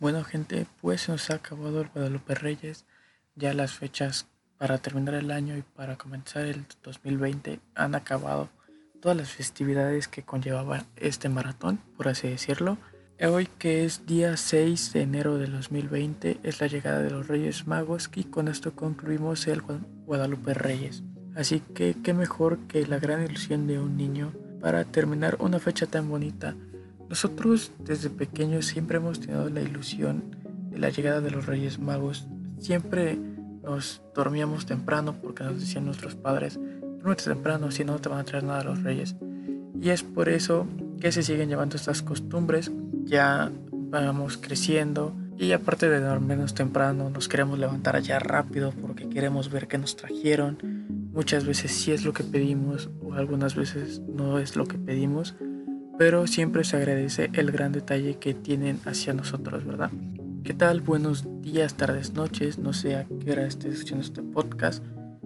Bueno, gente, pues se nos ha acabado el Guadalupe Reyes. Ya las fechas para terminar el año y para comenzar el 2020 han acabado. Todas las festividades que conllevaba este maratón, por así decirlo. Hoy, que es día 6 de enero del 2020, es la llegada de los Reyes Magos y con esto concluimos el Guadalupe Reyes. Así que qué mejor que la gran ilusión de un niño para terminar una fecha tan bonita. Nosotros desde pequeños siempre hemos tenido la ilusión de la llegada de los Reyes Magos. Siempre nos dormíamos temprano porque nos decían nuestros padres: duérmete temprano, si no, no te van a traer nada a los Reyes. Y es por eso que se siguen llevando estas costumbres. Ya vamos creciendo y aparte de dormirnos temprano, nos queremos levantar allá rápido porque queremos ver qué nos trajeron. Muchas veces sí es lo que pedimos o algunas veces no es lo que pedimos, pero siempre se agradece el gran detalle que tienen hacia nosotros, ¿verdad? ¿Qué tal? Buenos días, tardes, noches. No sé a qué hora estés escuchando este podcast.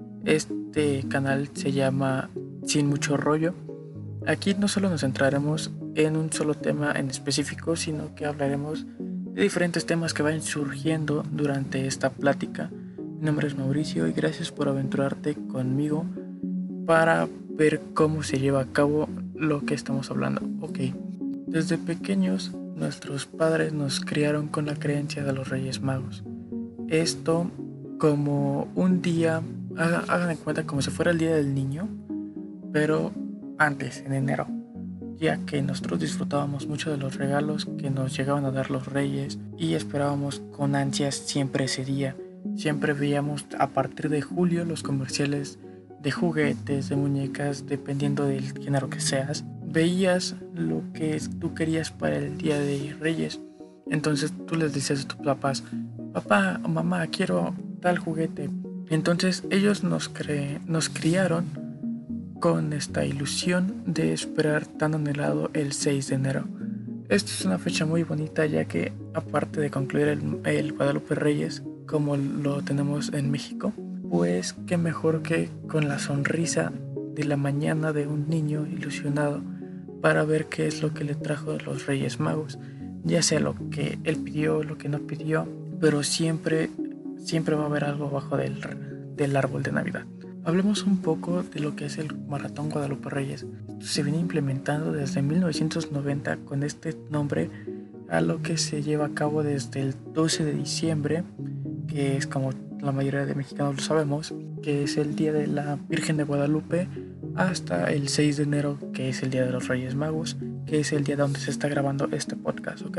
Este canal se llama Sin Mucho Rollo. Aquí no solo nos centraremos en un solo tema en específico, sino que hablaremos de diferentes temas que vayan surgiendo durante esta plática. Mi nombre es Mauricio y gracias por aventurarte conmigo para ver cómo se lleva a cabo lo que estamos hablando. Ok, desde pequeños nuestros padres nos criaron con la creencia de los Reyes Magos. Esto como un día, hagan en cuenta como si fuera el día del niño, pero antes, en enero, ya que nosotros disfrutábamos mucho de los regalos que nos llegaban a dar los reyes y esperábamos con ansias siempre ese día. Siempre veíamos a partir de julio los comerciales de juguetes, de muñecas, dependiendo del género que seas. Veías lo que tú querías para el día de Reyes. Entonces tú les decías a tus papás: papá o mamá, quiero tal juguete. Entonces ellos nos criaron con esta ilusión de esperar tan anhelado el 6 de enero. Esta es una fecha muy bonita, ya que aparte de concluir el Guadalupe Reyes como lo tenemos en México, pues qué mejor que con la sonrisa de la mañana de un niño ilusionado para ver qué es lo que le trajo los Reyes Magos, ya sea lo que él pidió, lo que no pidió, pero siempre va a haber algo abajo del árbol de Navidad. Hablemos un poco de lo que es el Maratón Guadalupe Reyes. Se viene implementando desde 1990 con este nombre, a lo que se lleva a cabo desde el 12 de diciembre, que es, como la mayoría de mexicanos lo sabemos, que es el Día de la Virgen de Guadalupe, hasta el 6 de enero, que es el Día de los Reyes Magos, que es el día donde se está grabando este podcast, ¿ok?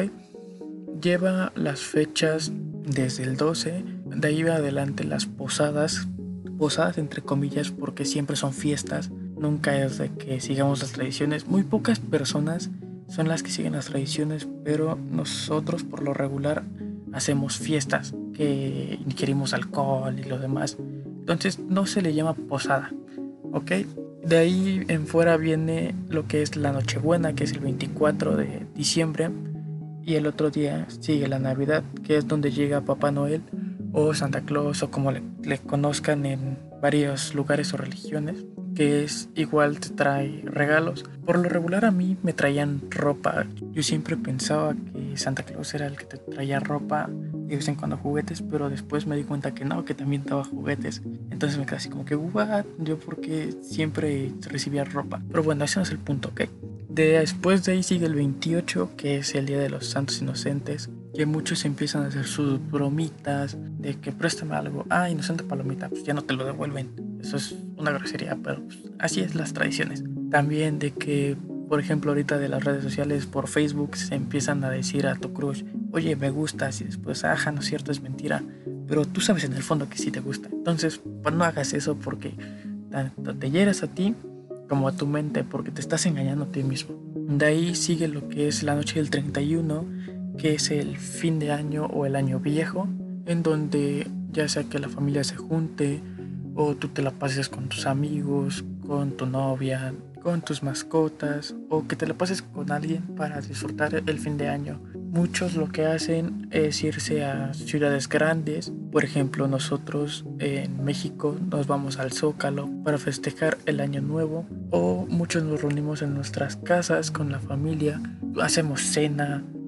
Lleva las fechas desde el 12, de ahí va adelante las posadas entre comillas, porque siempre son fiestas, nunca es de que sigamos las tradiciones. Muy pocas personas son las que siguen las tradiciones, pero nosotros por lo regular hacemos fiestas, que ingerimos alcohol y lo demás. Entonces no se le llama posada, ¿ok? De ahí en fuera viene lo que es la Nochebuena, que es el 24 de diciembre, y el otro día sigue la Navidad, que es donde llega Papá Noel o Santa Claus, o como le conozcan en varios lugares o religiones, que es igual, te trae regalos. Por lo regular a mí me traían ropa. Yo siempre pensaba que Santa Claus era el que te traía ropa y de vez en cuando juguetes, pero después me di cuenta que no, que también daba juguetes. Entonces me quedé así como que, ¿what? Yo porque siempre recibía ropa. Pero bueno, ese no es el punto, ¿ok? Después de ahí sigue el 28, que es el Día de los Santos Inocentes, que muchos empiezan a hacer sus bromitas de que préstame algo, inocente palomita, pues ya no te lo devuelven. Eso es una grosería, pero pues, así es las tradiciones. También de que, por ejemplo, ahorita de las redes sociales, por Facebook, se empiezan a decir a tu crush: oye, me gustas, y después, no es cierto, es mentira, pero tú sabes en el fondo que sí te gusta. Entonces, pues no hagas eso, porque tanto te hieres a ti como a tu mente, porque te estás engañando a ti mismo. De ahí sigue lo que es la noche del 31, que es el fin de año o el año viejo, en donde ya sea que la familia se junte o tú te la pases con tus amigos, con tu novia, con tus mascotas, o que te la pases con alguien para disfrutar el fin de año. Muchos lo que hacen es irse a ciudades grandes. Por ejemplo, nosotros en México nos vamos al Zócalo para festejar el año nuevo, o muchos nos reunimos en nuestras casas con la familia, hacemos cena,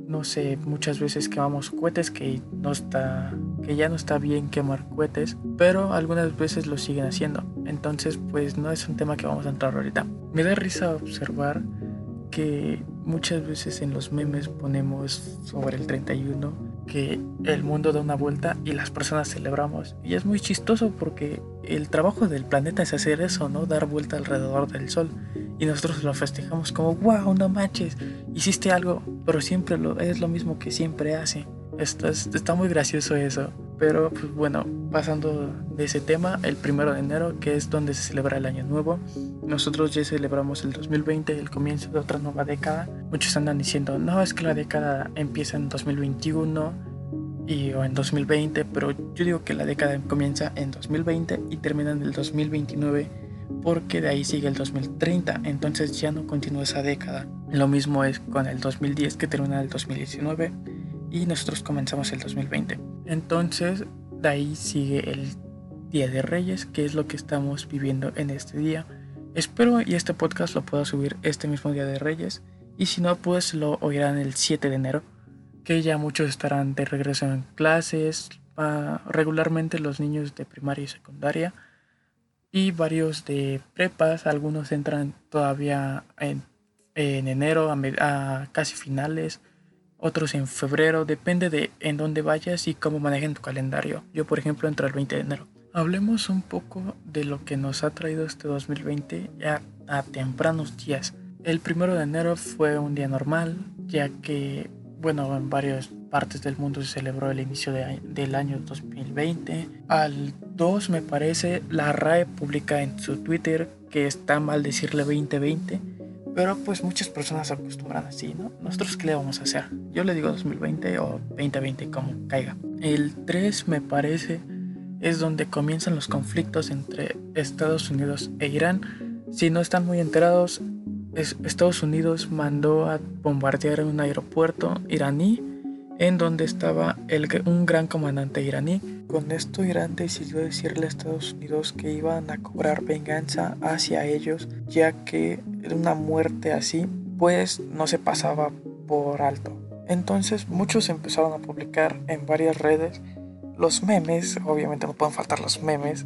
no sé, muchas veces quemamos cohetes que ya no está bien quemar cohetes, pero algunas veces lo siguen haciendo. Entonces, pues no es un tema que vamos a entrar ahorita. Me da risa observar que muchas veces en los memes ponemos sobre el 31 que el mundo da una vuelta y las personas celebramos. Y es muy chistoso porque el trabajo del planeta es hacer eso, ¿no? Dar vuelta alrededor del sol. Y nosotros lo festejamos como, wow, no manches, hiciste algo, pero siempre es lo mismo que siempre hace. Está muy gracioso eso. Pero pues bueno, pasando de ese tema, el 1 de enero, que es donde se celebra el año nuevo, nosotros ya celebramos el 2020, el comienzo de otra nueva década. Muchos andan diciendo, no, es que la década empieza en 2021 o en 2020, pero yo digo que la década comienza en 2020 y termina en el 2029, porque de ahí sigue el 2030, entonces ya no continúa esa década. Lo mismo es con el 2010, que termina en el 2019 y nosotros comenzamos el 2020. Entonces de ahí sigue el Día de Reyes, que es lo que estamos viviendo en este día. Espero y este podcast lo pueda subir este mismo Día de Reyes, y si no, pues lo oirán el 7 de enero, que ya muchos estarán de regreso en clases, regularmente los niños de primaria y secundaria, y varios de prepas. Algunos entran todavía en enero a casi finales, otros en febrero, depende de en dónde vayas y cómo manejen tu calendario. Yo, por ejemplo, entro el 20 de enero. Hablemos un poco de lo que nos ha traído este 2020 ya a tempranos días. El 1 de enero fue un día normal, ya que, bueno, en varias partes del mundo se celebró el inicio del año 2020. Al 2, me parece, la RAE publica en su Twitter que está mal decirle 2020, pero pues muchas personas se acostumbran así, ¿no? Nosotros, ¿qué le vamos a hacer? Yo le digo 2020 o 2020, como caiga. El 3, me parece, es donde comienzan los conflictos entre Estados Unidos e Irán. Si no están muy enterados, Estados Unidos mandó a bombardear un aeropuerto iraní en donde estaba un gran comandante iraní. Con esto, Irán decidió decirle a Estados Unidos que iban a cobrar venganza hacia ellos, ya que una muerte así pues no se pasaba por alto. Entonces muchos empezaron a publicar en varias redes los memes, obviamente no pueden faltar los memes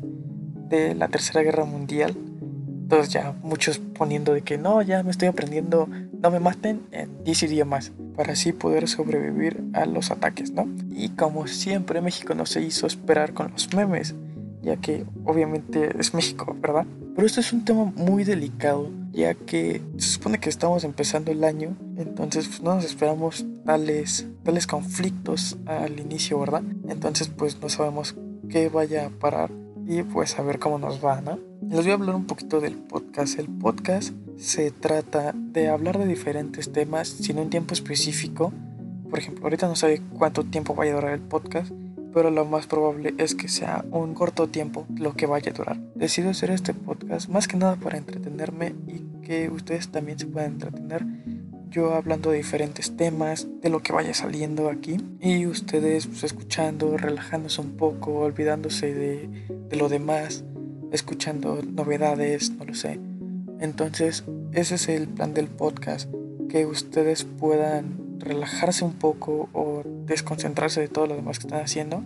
de la Tercera Guerra Mundial. Entonces ya muchos poniendo de que no, ya me estoy aprendiendo, no me maten en 10 idiomas para así poder sobrevivir a los ataques, ¿no? Y como siempre, México no se hizo esperar con los memes, ya que obviamente es México, ¿verdad? Pero esto es un tema muy delicado, ya que se supone que estamos empezando el año, entonces pues no nos esperamos tales conflictos al inicio, ¿verdad? Entonces pues no sabemos qué vaya a parar y pues a ver cómo nos va, ¿no? Les voy a hablar un poquito del podcast. El podcast se trata de hablar de diferentes temas sin un tiempo específico. Por ejemplo, ahorita no sé cuánto tiempo vaya a durar el podcast, pero lo más probable es que sea un corto tiempo lo que vaya a durar. Decido hacer este podcast más que nada para entretenerme y que ustedes también se puedan entretener. Yo hablando de diferentes temas, de lo que vaya saliendo aquí, y ustedes pues, escuchando, relajándose un poco, olvidándose de lo demás, escuchando novedades, no lo sé. Entonces, ese es el plan del podcast, que ustedes puedan relajarse un poco o desconcentrarse de todo lo demás que están haciendo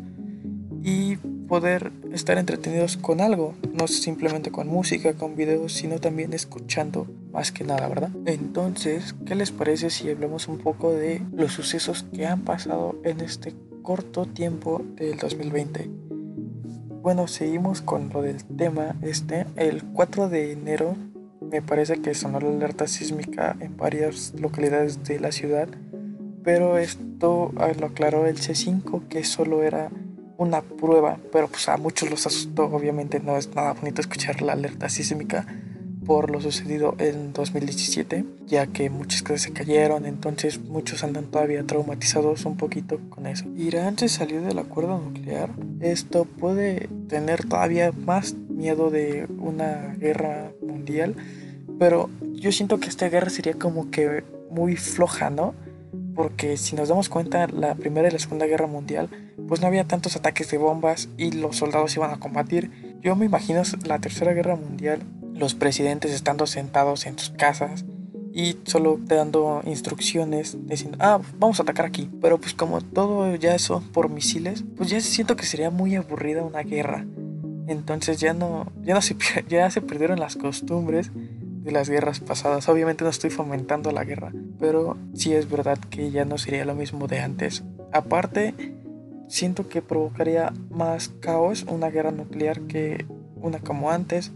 y poder estar entretenidos con algo, no simplemente con música, con videos, sino también escuchando más que nada, ¿verdad? Entonces, ¿qué les parece si hablamos un poco de los sucesos que han pasado en este corto tiempo del 2020? Bueno, seguimos con lo del tema el 4 de enero me parece que sonó la alerta sísmica en varias localidades de la ciudad, pero esto lo aclaró el C5, que solo era una prueba, pero pues a muchos los asustó. Obviamente no es nada bonito escuchar la alerta sísmica por lo sucedido en 2017, ya que muchas cosas se cayeron, entonces muchos andan todavía traumatizados un poquito con eso. Irán se salió del acuerdo nuclear. Esto puede tener todavía más miedo de una guerra mundial, pero yo siento que esta guerra sería como que muy floja, ¿no? Porque si nos damos cuenta, la Primera y la Segunda Guerra Mundial, pues no había tantos ataques de bombas y los soldados iban a combatir. Yo me imagino la Tercera Guerra Mundial, los presidentes estando sentados en sus casas y solo te dando instrucciones diciendo, vamos a atacar aquí. Pero pues como todo ya son por misiles, pues ya siento que sería muy aburrida una guerra. Entonces ya se perdieron las costumbres de las guerras pasadas. Obviamente no estoy fomentando la guerra, pero sí es verdad que ya no sería lo mismo de antes. Aparte, siento que provocaría más caos una guerra nuclear que una como antes,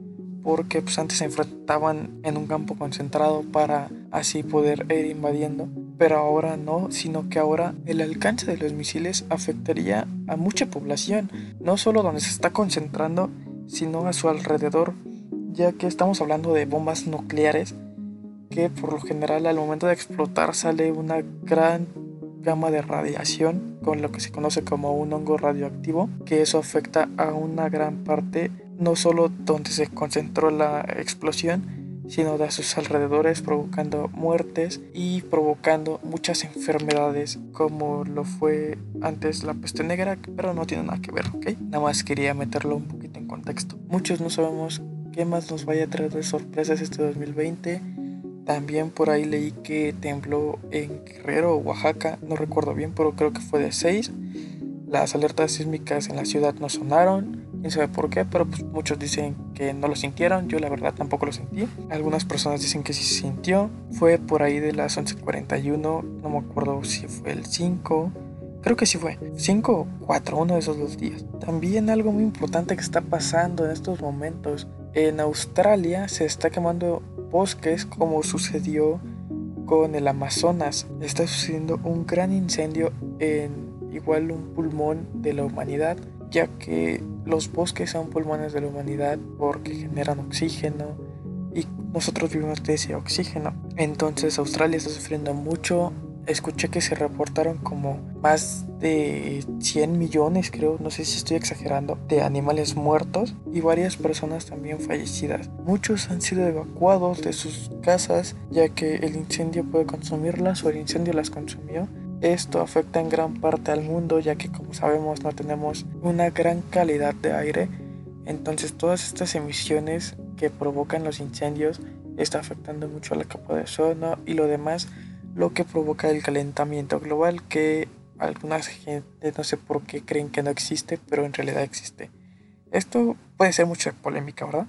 porque pues antes se enfrentaban en un campo concentrado para así poder ir invadiendo, pero ahora no, sino que ahora el alcance de los misiles afectaría a mucha población, no solo donde se está concentrando, sino a su alrededor, ya que estamos hablando de bombas nucleares que por lo general al momento de explotar sale una gran gama de radiación con lo que se conoce como un hongo radioactivo, que eso afecta a una gran parte, no solo donde se concentró la explosión, sino de sus alrededores, provocando muertes y provocando muchas enfermedades como lo fue antes la peste negra, pero no tiene nada que ver, ¿ok? Nada más quería meterlo un poquito en contexto. Muchos no sabemos qué más nos vaya a traer de sorpresas este 2020. También por ahí leí que tembló en Guerrero o Oaxaca, no recuerdo bien, pero creo que fue de 6. Las alertas sísmicas en la ciudad no sonaron, quién sabe por qué, pero pues muchos dicen que no lo sintieron, yo la verdad tampoco lo sentí. Algunas personas dicen que sí se sintió, fue por ahí de las 11:41, no me acuerdo si fue el 5, creo que sí fue 5 o 4, uno de esos 2 días. También algo muy importante que está pasando en estos momentos, en Australia se está quemando bosques como sucedió con el Amazonas. Está sucediendo un gran incendio en igual un pulmón de la humanidad, ya que los bosques son pulmones de la humanidad porque generan oxígeno y nosotros vivimos de ese oxígeno. Entonces Australia está sufriendo mucho. Escuché que se reportaron como más de 100 millones, creo, no sé si estoy exagerando, de animales muertos y varias personas también fallecidas. Muchos han sido evacuados de sus casas ya que el incendio puede consumirlas o el incendio las consumió. Esto afecta en gran parte al mundo ya que como sabemos no tenemos una gran calidad de aire. Entonces todas estas emisiones que provocan los incendios está afectando mucho a la capa de ozono y lo demás, lo que provoca el calentamiento global, que algunas gente no sé por qué creen que no existe, pero en realidad existe. Esto puede ser mucha polémica, ¿verdad?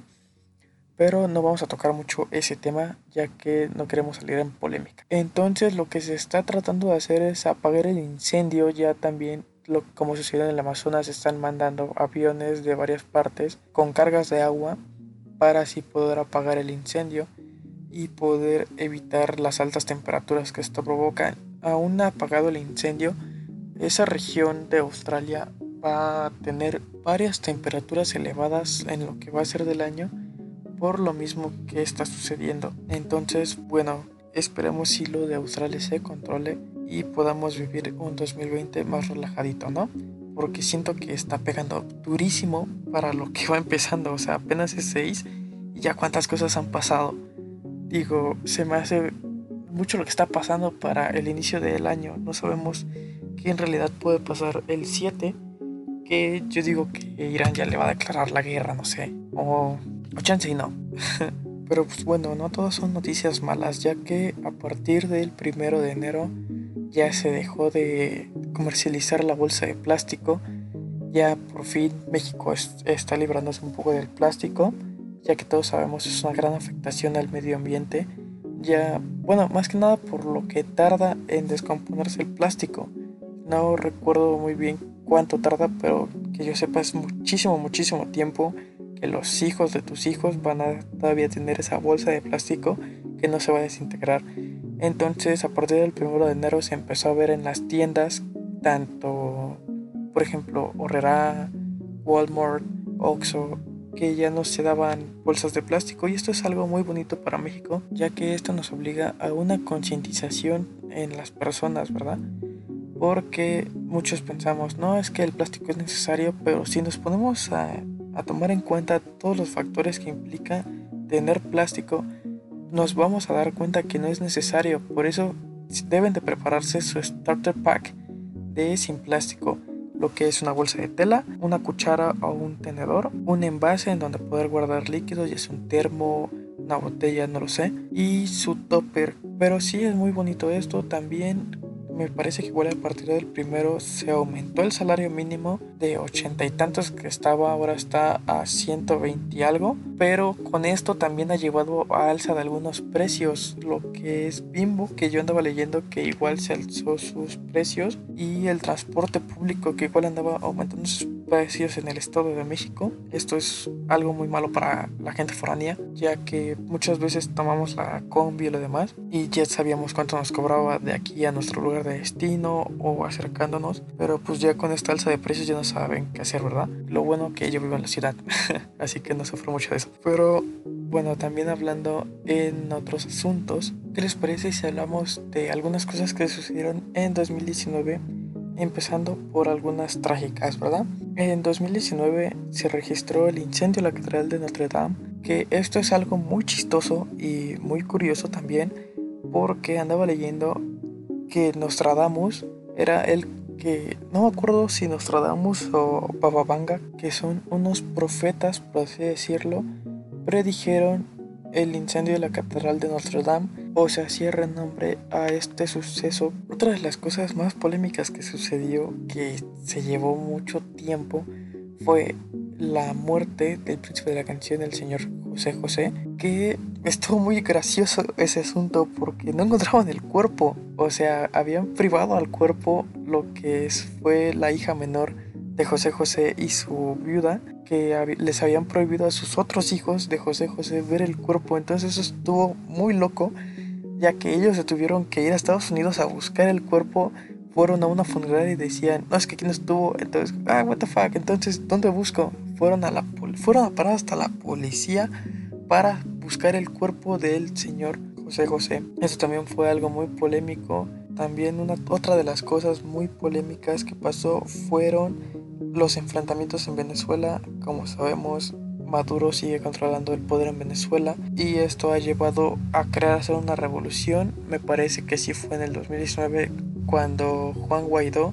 Pero no vamos a tocar mucho ese tema ya que no queremos salir en polémica. Entonces lo que se está tratando de hacer es apagar el incendio. Ya también como sucedió en el Amazonas están mandando aviones de varias partes con cargas de agua para así poder apagar el incendio y poder evitar las altas temperaturas que esto provoca. Aún apagado el incendio, esa región de Australia va a tener varias temperaturas elevadas en lo que va a ser del año por lo mismo que está sucediendo. Entonces, bueno, esperemos si lo de Australia se controle y podamos vivir un 2020 más relajadito, ¿no? Porque siento que está pegando durísimo para lo que va empezando, o sea, apenas es 6 y ya cuántas cosas han pasado. Digo, se me hace mucho lo que está pasando para el inicio del año. No sabemos qué en realidad puede pasar el 7, que yo digo que Irán ya le va a declarar la guerra, no sé. O chance y no. Pero pues bueno, no todas son noticias malas, ya que a partir del 1 de enero ya se dejó de comercializar la bolsa de plástico. Ya por fin México está librándose un poco del plástico, ya que todos sabemos es una gran afectación al medio ambiente. Ya, bueno, más que nada por lo que tarda en descomponerse el plástico. No recuerdo muy bien cuánto tarda, pero que yo sepa es muchísimo, muchísimo tiempo que los hijos de tus hijos van a todavía tener esa bolsa de plástico que no se va a desintegrar. Entonces, a partir del 1 de enero se empezó a ver en las tiendas, tanto, por ejemplo, Horrera, Walmart, Oxxo, que ya no se daban bolsas de plástico, y esto es algo muy bonito para México, ya que esto nos obliga a una concientización en las personas, ¿verdad? Porque muchos pensamos, no, es que el plástico es necesario, pero si nos ponemos a tomar en cuenta todos los factores que implica tener plástico, nos vamos a dar cuenta que no es necesario. Por eso deben de prepararse su starter pack de sin plástico, lo que es una bolsa de tela, una cuchara o un tenedor, un envase en donde poder guardar líquidos, ya sea un termo, una botella, no lo sé, y su topper. Pero sí es muy bonito esto. También me parece que igual a partir del primero se aumentó el salario mínimo de 80 y tantos que estaba, ahora está a 120 y algo. Pero con esto también ha llevado a alza de algunos precios, lo que es Bimbo, que yo andaba leyendo que igual se alzó sus precios, y el transporte público que igual andaba aumentando sus precios en el Estado de México. Esto es algo muy malo para la gente foránea, ya que muchas veces tomamos la combi y lo demás y ya sabíamos cuánto nos cobraba de aquí a nuestro lugar de destino o acercándonos, pero pues ya con esta alza de precios ya no saben qué hacer, ¿verdad? Lo bueno que yo vivo en la ciudad, así que no sufro mucho de eso. Pero bueno, también hablando en otros asuntos, ¿qué les parece si hablamos de algunas cosas que sucedieron en 2019? Empezando por algunas trágicas, ¿verdad? En 2019 se registró el incendio en la Catedral de Notre Dame, que esto es algo muy chistoso y muy curioso también, porque andaba leyendo que Nostradamus era el que, no me acuerdo si Nostradamus o Baba Vanga, que son unos profetas, por así decirlo, predijeron el incendio de la Catedral de Notre Dame, o se hacía renombre a este suceso. Otra de las cosas más polémicas que sucedió, que se llevó mucho tiempo, fue la muerte del príncipe de la canción, el señor José José, que estuvo muy gracioso ese asunto porque no encontraban el cuerpo. O sea, habían privado al cuerpo lo que fue la hija menor de José José y su viuda, que les habían prohibido a sus otros hijos de José José ver el cuerpo. Entonces eso estuvo muy loco, ya que ellos se tuvieron que ir a Estados Unidos a buscar el cuerpo. Fueron a una funeraria y decían, no, es que aquí no estuvo. Entonces, what the fuck, entonces, ¿dónde busco? Fueron a parar hasta la policía para buscar el cuerpo del señor José José. Eso también fue algo muy polémico. También otra de las cosas muy polémicas que pasó fueron los enfrentamientos en Venezuela. Como sabemos, Maduro sigue controlando el poder en Venezuela y esto ha llevado a hacer una revolución. Me parece que sí fue en el 2019 cuando Juan Guaidó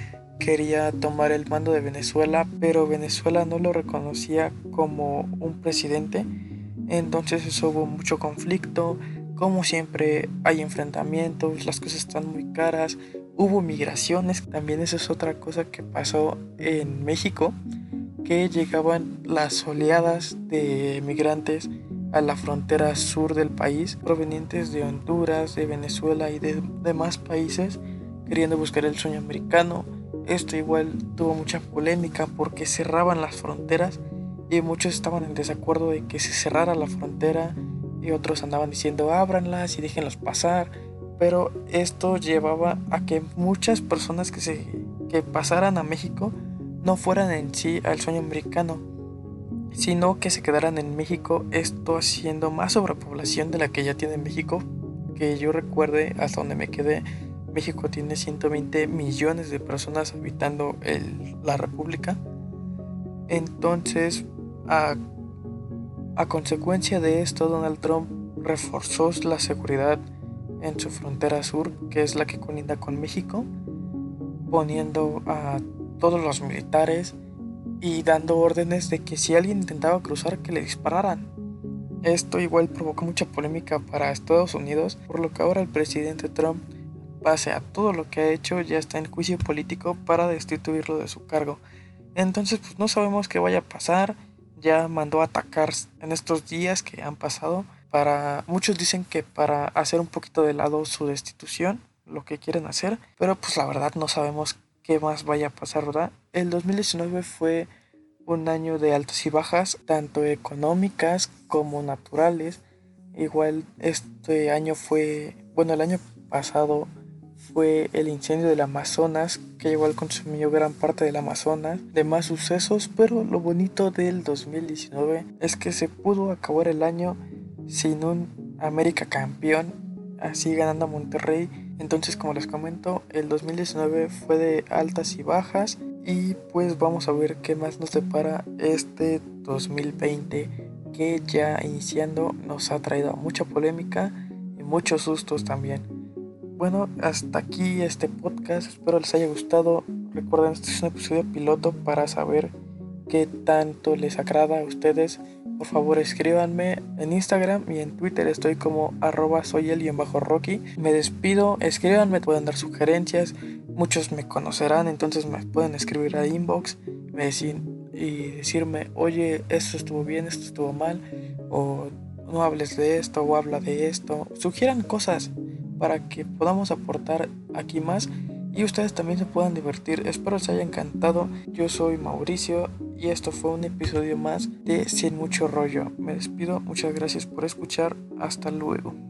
quería tomar el mando de Venezuela, pero Venezuela no lo reconocía como un presidente. Entonces eso hubo mucho conflicto. Como siempre hay enfrentamientos, las cosas están muy caras, hubo migraciones. También eso es otra cosa que pasó en México, que llegaban las oleadas de migrantes a la frontera sur del país, provenientes de Honduras, de Venezuela y de demás países, queriendo buscar el sueño americano. Esto igual tuvo mucha polémica porque cerraban las fronteras y muchos estaban en desacuerdo de que se cerrara la frontera y otros andaban diciendo ábranlas y déjenlos pasar. Pero esto llevaba a que muchas personas que pasaran a México no fueran en sí al sueño americano, sino que se quedaran en México, esto haciendo más sobrepoblación de la que ya tiene México. Que yo recuerde, hasta donde me quedé, México tiene 120 millones de personas habitando la República. Entonces, a consecuencia de esto, Donald Trump reforzó la seguridad en su frontera sur, que es la que colinda con México, poniendo a todos los militares y dando órdenes de que si alguien intentaba cruzar, que le dispararan. Esto igual provocó mucha polémica para Estados Unidos, por lo que ahora el presidente Trump, pese a todo lo que ha hecho, ya está en juicio político para destituirlo de su cargo. Entonces pues no sabemos qué vaya a pasar. Ya mandó a atacar en estos días que han pasado, muchos dicen que para hacer un poquito de lado su destitución, lo que quieren hacer, pero pues la verdad no sabemos qué más vaya a pasar, ¿verdad? El 2019 fue un año de altas y bajas, tanto económicas como naturales. Igual este año el año pasado fue el incendio del Amazonas, que igual consumió gran parte del Amazonas, demás sucesos, pero lo bonito del 2019 es que se pudo acabar el año sin un América campeón, así ganando a Monterrey. Entonces, como les comento, el 2019 fue de altas y bajas y pues vamos a ver qué más nos depara este 2020, que ya iniciando nos ha traído mucha polémica y muchos sustos también. Bueno, hasta aquí este podcast, espero les haya gustado. Recuerden, este es un episodio piloto para saber qué tanto les agrada a ustedes. Por favor, escríbanme en Instagram y en Twitter estoy como @soyel_rocky. Me despido, escríbanme, pueden dar sugerencias. Muchos me conocerán, entonces me pueden escribir a inbox y decirme, oye, esto estuvo bien, esto estuvo mal, o no hables de esto, o habla de esto. Sugieran cosas para que podamos aportar aquí más y ustedes también se puedan divertir. Espero les haya encantado. Yo soy Mauricio y esto fue un episodio más de Sin Mucho Rollo. Me despido, muchas gracias por escuchar. Hasta luego.